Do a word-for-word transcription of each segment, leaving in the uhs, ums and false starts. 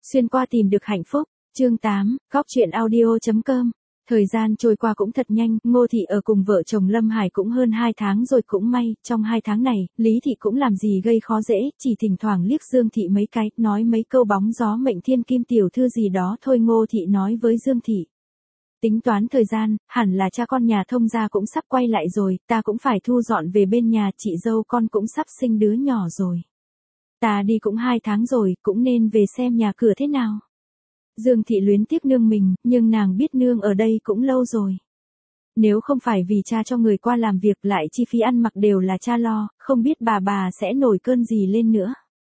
Xuyên qua tìm được hạnh phúc, chương tám, góc truyện audio chấm com. Thời gian trôi qua cũng thật nhanh, Ngô Thị ở cùng vợ chồng Lâm Hải cũng hơn hai tháng rồi, cũng may, trong hai tháng này, Lý Thị cũng làm gì gây khó dễ, chỉ thỉnh thoảng liếc Dương Thị mấy cái, nói mấy câu bóng gió mệnh thiên kim tiểu thư gì đó thôi. Ngô Thị nói với Dương Thị. Tính toán thời gian, hẳn là cha con nhà Thông gia cũng sắp quay lại rồi, ta cũng phải thu dọn về bên nhà, chị dâu con cũng sắp sinh đứa nhỏ rồi. Ta đi cũng hai tháng rồi, cũng nên về xem nhà cửa thế nào. Dương Thị luyến tiếc nương mình, nhưng nàng biết nương ở đây cũng lâu rồi. Nếu không phải vì cha cho người qua làm việc, lại chi phí ăn mặc đều là cha lo, không biết bà bà sẽ nổi cơn gì lên nữa.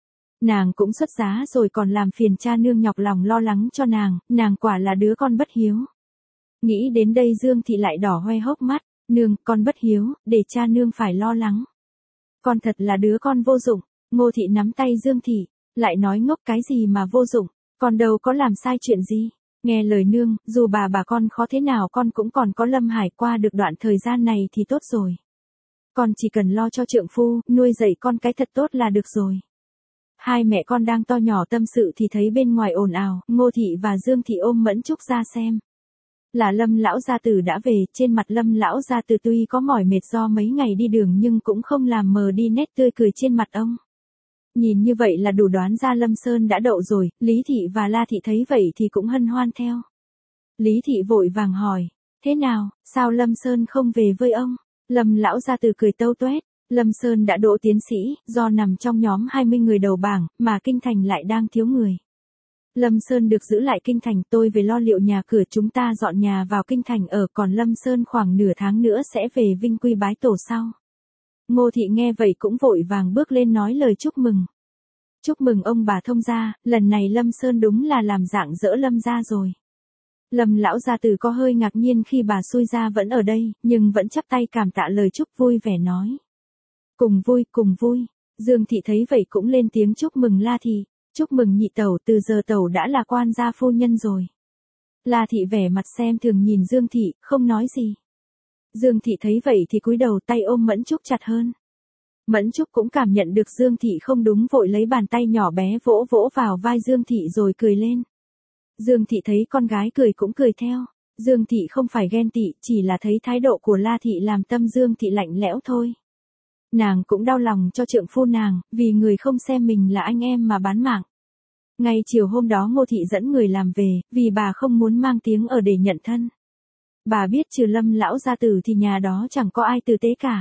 Nàng cũng xuất giá rồi còn làm phiền cha nương nhọc lòng lo lắng cho nàng, nàng quả là đứa con bất hiếu. Nghĩ đến đây Dương Thị lại đỏ hoe hốc mắt, nương, con bất hiếu, để cha nương phải lo lắng. Con thật là đứa con vô dụng. Ngô Thị nắm tay Dương Thị, lại nói ngốc cái gì mà vô dụng, con đâu có làm sai chuyện gì. Nghe lời nương, dù bà bà con khó thế nào con cũng còn có Lâm Hải, qua được đoạn thời gian này thì tốt rồi. Con chỉ cần lo cho trượng phu, nuôi dạy con cái thật tốt là được rồi. Hai mẹ con đang to nhỏ tâm sự thì thấy bên ngoài ồn ào, Ngô Thị và Dương Thị ôm Mẫn Trúc ra xem. Là Lâm lão gia tử đã về, trên mặt Lâm lão gia tử tuy có mỏi mệt do mấy ngày đi đường nhưng cũng không làm mờ đi nét tươi cười trên mặt ông. Nhìn như vậy là đủ đoán ra Lâm Sơn đã đậu rồi. Lý Thị và La Thị thấy vậy thì cũng hân hoan theo. Lý Thị vội vàng hỏi, thế nào, sao Lâm Sơn không về với ông? Lâm lão gia tử cười tâu tuét, Lâm Sơn đã đỗ tiến sĩ, do nằm trong nhóm hai mươi người đầu bảng, mà kinh thành lại đang thiếu người. Lâm Sơn được giữ lại kinh thành, tôi về lo liệu nhà cửa, chúng ta dọn nhà vào kinh thành ở, còn Lâm Sơn khoảng nửa tháng nữa sẽ về Vinh Quy bái tổ sau. Ngô Thị nghe vậy cũng vội vàng bước lên nói lời chúc mừng. Chúc mừng ông bà Thông gia, lần này Lâm Sơn đúng là làm rạng rỡ Lâm gia rồi. Lâm lão gia tử có hơi ngạc nhiên khi bà xui gia vẫn ở đây, nhưng vẫn chắp tay cảm tạ lời chúc, vui vẻ nói. Cùng vui, cùng vui. Dương Thị thấy vậy cũng lên tiếng chúc mừng La Thị. Chúc mừng nhị tẩu, từ giờ tẩu đã là quan gia phu nhân rồi. La Thị vẻ mặt xem thường nhìn Dương Thị, không nói gì. Dương Thị thấy vậy thì cúi đầu, tay ôm Mẫn Trúc chặt hơn. Mẫn Trúc cũng cảm nhận được Dương Thị không đúng, vội lấy bàn tay nhỏ bé vỗ vỗ vào vai Dương Thị rồi cười lên. Dương Thị thấy con gái cười cũng cười theo. Dương Thị không phải ghen tị, chỉ là thấy thái độ của La Thị làm tâm Dương Thị lạnh lẽo thôi. Nàng cũng đau lòng cho trượng phu nàng, vì người không xem mình là anh em mà bán mạng. Ngay chiều hôm đó Ngô Thị dẫn người làm về, vì bà không muốn mang tiếng ở để nhận thân. Bà biết trừ Lâm lão gia tử thì nhà đó chẳng có ai tử tế cả.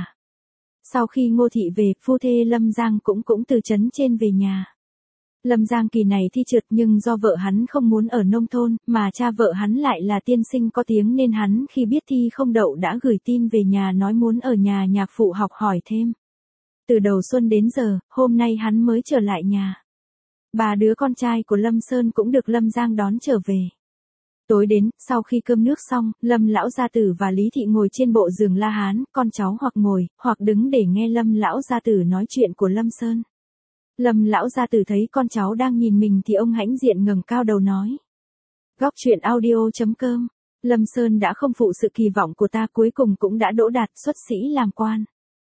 Sau khi Ngô Thị về, phu thê Lâm Giang cũng cũng từ trấn trên về nhà. Lâm Giang kỳ này thi trượt, nhưng do vợ hắn không muốn ở nông thôn, mà cha vợ hắn lại là tiên sinh có tiếng, nên hắn khi biết thi không đậu đã gửi tin về nhà nói muốn ở nhà nhạc phụ học hỏi thêm. Từ đầu xuân đến giờ, hôm nay hắn mới trở lại nhà. Ba đứa con trai của Lâm Sơn cũng được Lâm Giang đón trở về. Tối đến, sau khi cơm nước xong, Lâm lão gia tử và Lý Thị ngồi trên bộ giường La Hán, con cháu hoặc ngồi, hoặc đứng để nghe Lâm lão gia tử nói chuyện của Lâm Sơn. Lâm lão gia tử thấy con cháu đang nhìn mình thì ông hãnh diện ngẩng cao đầu nói. Góc truyện audio chấm com. Lâm Sơn đã không phụ sự kỳ vọng của ta, cuối cùng cũng đã đỗ đạt xuất sĩ làm quan.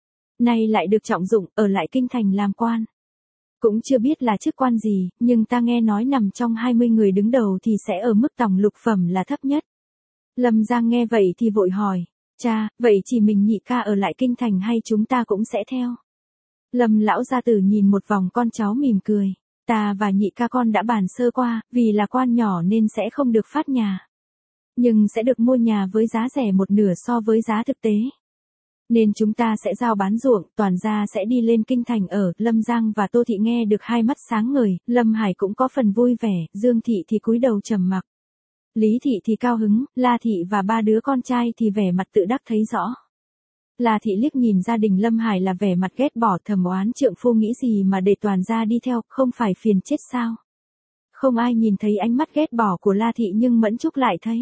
Nay lại được trọng dụng, ở lại kinh thành làm quan. Cũng chưa biết là chức quan gì, nhưng ta nghe nói nằm trong hai mươi người đứng đầu thì sẽ ở mức tổng lục phẩm là thấp nhất. Lâm Giang nghe vậy thì vội hỏi, cha, vậy chỉ mình nhị ca ở lại kinh thành hay chúng ta cũng sẽ theo? Lâm lão gia tử nhìn một vòng con cháu mỉm cười, ta và nhị ca con đã bàn sơ qua, vì là quan nhỏ nên sẽ không được phát nhà. Nhưng sẽ được mua nhà với giá rẻ một nửa so với giá thực tế. Nên chúng ta sẽ giao bán ruộng, toàn gia sẽ đi lên kinh thành ở. Lâm Giang và Tô Thị nghe được hai mắt sáng ngời, Lâm Hải cũng có phần vui vẻ, Dương Thị thì cúi đầu trầm mặc. Lý Thị thì cao hứng, La Thị và ba đứa con trai thì vẻ mặt tự đắc thấy rõ. La Thị liếc nhìn gia đình Lâm Hải là vẻ mặt ghét bỏ, thầm oán trượng phu nghĩ gì mà để toàn gia đi theo, không phải phiền chết sao? Không ai nhìn thấy ánh mắt ghét bỏ của La Thị nhưng Mẫn Trúc lại thấy.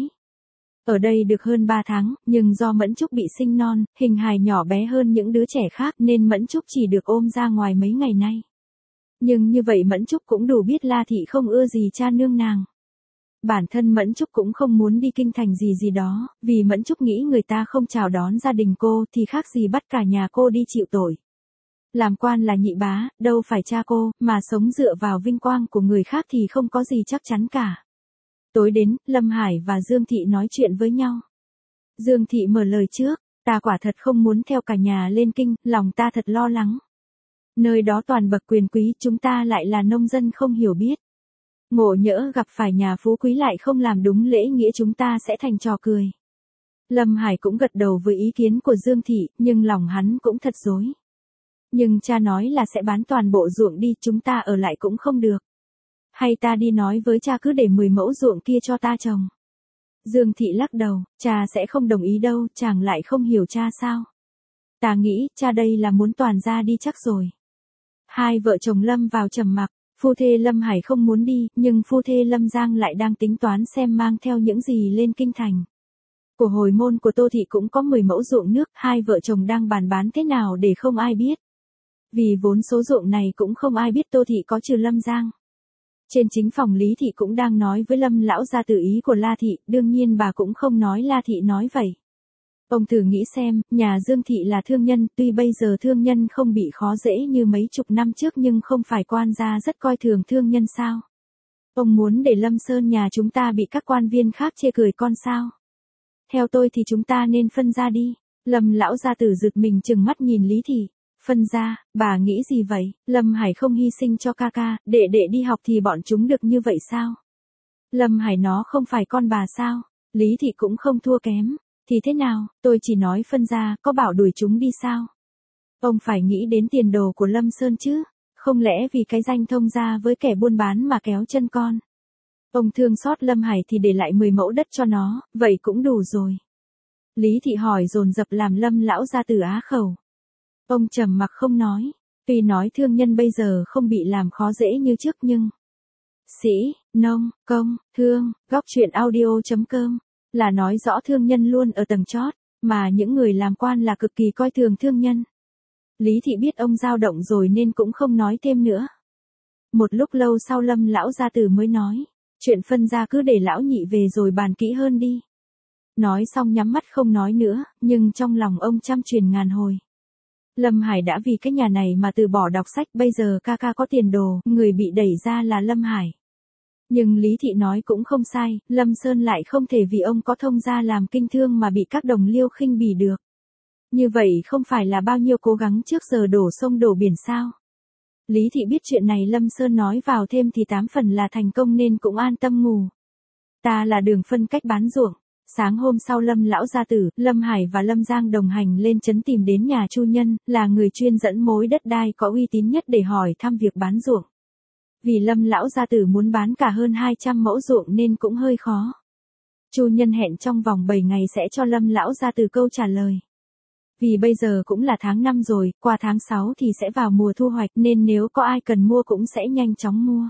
Ở đây được hơn ba tháng, nhưng do Mẫn Trúc bị sinh non, hình hài nhỏ bé hơn những đứa trẻ khác nên Mẫn Trúc chỉ được ôm ra ngoài mấy ngày nay. Nhưng như vậy Mẫn Trúc cũng đủ biết La Thị không ưa gì cha nương nàng. Bản thân Mẫn Trúc cũng không muốn đi kinh thành gì gì đó, vì Mẫn Trúc nghĩ người ta không chào đón gia đình cô thì khác gì bắt cả nhà cô đi chịu tội. Làm quan là nhị bá, đâu phải cha cô, mà sống dựa vào vinh quang của người khác thì không có gì chắc chắn cả. Tối đến, Lâm Hải và Dương Thị nói chuyện với nhau. Dương Thị mở lời trước, ta quả thật không muốn theo cả nhà lên kinh, lòng ta thật lo lắng. Nơi đó toàn bậc quyền quý, chúng ta lại là nông dân không hiểu biết. Ngộ nhỡ gặp phải nhà phú quý lại không làm đúng lễ nghĩa, chúng ta sẽ thành trò cười. Lâm Hải cũng gật đầu với ý kiến của Dương Thị, nhưng lòng hắn cũng thật rối. Nhưng cha nói là sẽ bán toàn bộ ruộng đi, chúng ta ở lại cũng không được. Hay ta đi nói với cha cứ để mười mẫu ruộng kia cho ta trồng. Dương Thị lắc đầu, cha sẽ không đồng ý đâu, chàng lại không hiểu cha sao. Ta nghĩ, cha đây là muốn toàn ra đi chắc rồi. Hai vợ chồng Lâm vào trầm mặc, phu thê Lâm Hải không muốn đi, nhưng phu thê Lâm Giang lại đang tính toán xem mang theo những gì lên kinh thành. Của hồi môn của Tô Thị cũng có mười mẫu ruộng nước, hai vợ chồng đang bàn bán thế nào để không ai biết. Vì vốn số ruộng này cũng không ai biết Tô Thị có trừ Lâm Giang. Trên chính phòng Lý Thị cũng đang nói với Lâm lão gia tử ý của La Thị, đương nhiên bà cũng không nói La Thị nói vậy. Ông thử nghĩ xem, nhà Dương Thị là thương nhân, tuy bây giờ thương nhân không bị khó dễ như mấy chục năm trước nhưng không phải quan gia rất coi thường thương nhân sao? Ông muốn để Lâm Sơn nhà chúng ta bị các quan viên khác chê cười con sao? Theo tôi thì chúng ta nên phân ra đi. Lâm lão gia tử giật mình trừng mắt nhìn Lý Thị. Phân ra, bà nghĩ gì vậy? Lâm Hải không hy sinh cho ca ca, đệ đệ đi học thì bọn chúng được như vậy sao? Lâm Hải nó không phải con bà sao? Lý Thị cũng không thua kém. Thì thế nào, tôi chỉ nói phân ra, có bảo đuổi chúng đi sao? Ông phải nghĩ đến tiền đồ của Lâm Sơn chứ, không lẽ vì cái danh thông gia với kẻ buôn bán mà kéo chân con? Ông thương xót Lâm Hải thì để lại mười mẫu đất cho nó, vậy cũng đủ rồi. Lý Thị hỏi dồn dập làm Lâm lão gia tử á khẩu. Ông trầm mặc không nói, tuy nói thương nhân bây giờ không bị làm khó dễ như trước nhưng... Sĩ, nông, công, thương, góc truyện audio chấm com là nói rõ thương nhân luôn ở tầng chót, mà những người làm quan là cực kỳ coi thường thương nhân. Lý Thị biết ông dao động rồi nên cũng không nói thêm nữa. Một lúc lâu sau Lâm lão gia tử mới nói, chuyện phân ra cứ để lão nhị về rồi bàn kỹ hơn đi. Nói xong nhắm mắt không nói nữa, nhưng trong lòng ông trăm truyền ngàn hồi. Lâm Hải đã vì cái nhà này mà từ bỏ đọc sách, bây giờ ca ca có tiền đồ, người bị đẩy ra là Lâm Hải. Nhưng Lý Thị nói cũng không sai, Lâm Sơn lại không thể vì ông có thông gia làm kinh thương mà bị các đồng liêu khinh bỉ được. Như vậy không phải là bao nhiêu cố gắng trước giờ đổ sông đổ biển sao? Lý Thị biết chuyện này Lâm Sơn nói vào thêm thì tám phần là thành công nên cũng an tâm ngủ. Ta là đường phân cách bán ruộng. Sáng hôm sau Lâm lão gia tử, Lâm Hải và Lâm Giang đồng hành lên trấn tìm đến nhà Chu Nhân, là người chuyên dẫn mối đất đai có uy tín nhất để hỏi thăm việc bán ruộng. Vì Lâm lão gia tử muốn bán cả hơn hai trăm mẫu ruộng nên cũng hơi khó. Chu Nhân hẹn trong vòng bảy ngày sẽ cho Lâm lão gia tử câu trả lời. Vì bây giờ cũng là tháng năm rồi, qua tháng sáu thì sẽ vào mùa thu hoạch nên nếu có ai cần mua cũng sẽ nhanh chóng mua.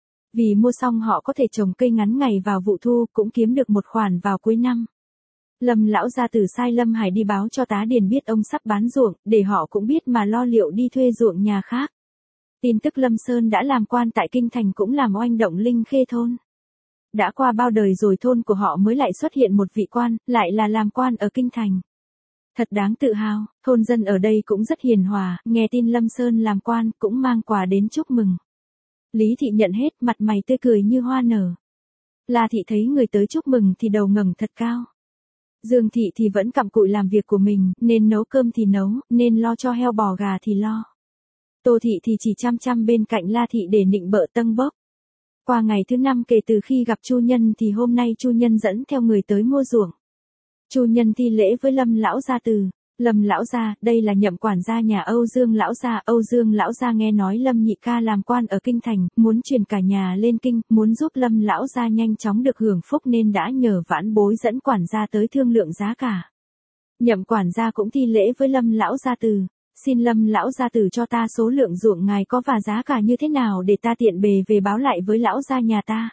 Vì mua xong họ có thể trồng cây ngắn ngày vào vụ thu, cũng kiếm được một khoản vào cuối năm. Lâm lão gia tử sai Lâm Hải đi báo cho tá điền biết ông sắp bán ruộng, để họ cũng biết mà lo liệu đi thuê ruộng nhà khác. Tin tức Lâm Sơn đã làm quan tại Kinh Thành cũng làm oanh động Linh Khê thôn. Đã qua bao đời rồi thôn của họ mới lại xuất hiện một vị quan, lại là làm quan ở Kinh Thành. Thật đáng tự hào, thôn dân ở đây cũng rất hiền hòa, nghe tin Lâm Sơn làm quan cũng mang quà đến chúc mừng. Lý Thị nhận hết, mặt mày tươi cười như hoa nở. La Thị thấy người tới chúc mừng thì đầu ngẩng thật cao. Dương Thị thì vẫn cặm cụi làm việc của mình, nên nấu cơm thì nấu, nên lo cho heo bò gà thì lo. Tô Thị thì chỉ chăm chăm bên cạnh La Thị để nịnh bợ tâng bốc. Qua ngày thứ năm kể từ khi gặp Chu Nhân thì hôm nay Chu Nhân dẫn theo người tới mua ruộng. Chu Nhân thi lễ với Lâm lão gia tử. Lâm lão gia, đây là Nhậm quản gia nhà Âu Dương lão gia. Âu Dương lão gia nghe nói Lâm nhị ca làm quan ở Kinh Thành, muốn chuyển cả nhà lên kinh, muốn giúp Lâm lão gia nhanh chóng được hưởng phúc nên đã nhờ vãn bối dẫn quản gia tới thương lượng giá cả. Nhậm quản gia cũng thi lễ với Lâm lão gia tử. Xin Lâm lão gia tử cho ta số lượng ruộng ngài có và giá cả như thế nào để ta tiện bề về báo lại với lão gia nhà ta.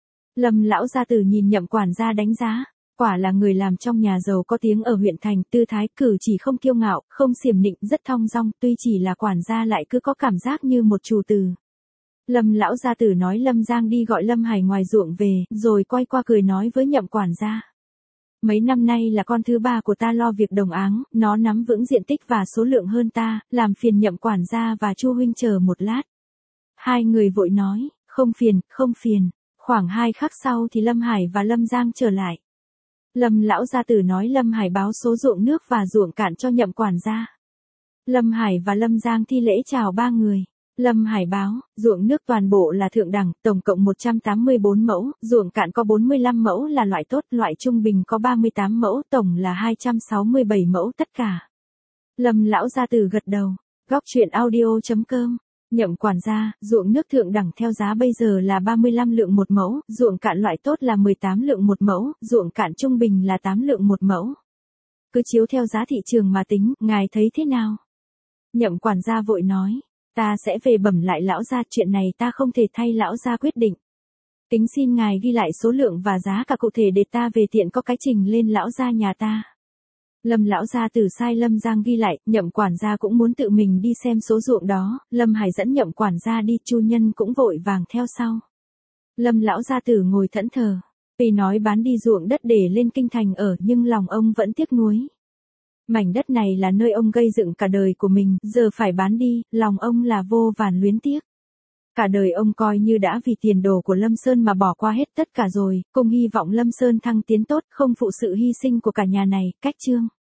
Lâm lão gia tử nhìn Nhậm quản gia đánh giá. Quả là người làm trong nhà giàu có tiếng ở huyện thành, tư thái cử chỉ không kiêu ngạo, không xiểm nịnh, rất thong dong, tuy chỉ là quản gia lại cứ có cảm giác như một chủ tử. Lâm lão gia tử nói Lâm Giang đi gọi Lâm Hải ngoài ruộng về, rồi quay qua cười nói với Nhậm quản gia. Mấy năm nay là con thứ ba của ta lo việc đồng áng, nó nắm vững diện tích và số lượng hơn ta, làm phiền Nhậm quản gia và Chu huynh chờ một lát. Hai người vội nói, không phiền, không phiền. Khoảng hai khắc sau thì Lâm Hải và Lâm Giang trở lại. Lâm lão gia tử nói Lâm Hải báo số ruộng nước và ruộng cạn cho Nhậm quản gia. Lâm Hải và Lâm Giang thi lễ chào ba người. Lâm Hải báo, ruộng nước toàn bộ là thượng đẳng, tổng cộng một trăm tám mươi tư mẫu, ruộng cạn có bốn mươi lăm mẫu là loại tốt, loại trung bình có ba mươi tám mẫu, tổng là hai trăm sáu mươi bảy mẫu tất cả. Lâm lão gia tử gật đầu. Góc truyện audio chấm com. Nhậm quản gia, ruộng nước thượng đẳng theo giá bây giờ là ba mươi lăm lượng một mẫu, ruộng cạn loại tốt là mười tám lượng một mẫu, ruộng cạn trung bình là tám lượng một mẫu. Cứ chiếu theo giá thị trường mà tính, ngài thấy thế nào? Nhậm quản gia vội nói, ta sẽ về bẩm lại lão gia, chuyện này ta không thể thay lão gia quyết định. Kính xin ngài ghi lại số lượng và giá cả cụ thể để ta về tiện có cái trình lên lão gia nhà ta. Lâm lão gia tử sai Lâm Giang ghi lại, Nhậm quản gia cũng muốn tự mình đi xem số ruộng đó, Lâm Hải dẫn Nhậm quản gia đi, Chu Nhân cũng vội vàng theo sau. Lâm lão gia tử ngồi thẫn thờ, vì nói bán đi ruộng đất để lên kinh thành ở nhưng lòng ông vẫn tiếc nuối. Mảnh đất này là nơi ông gây dựng cả đời của mình, giờ phải bán đi, lòng ông là vô vàn luyến tiếc. Cả đời ông coi như đã vì tiền đồ của Lâm Sơn mà bỏ qua hết tất cả rồi, cùng hy vọng Lâm Sơn thăng tiến tốt, không phụ sự hy sinh của cả nhà này. Cách chương.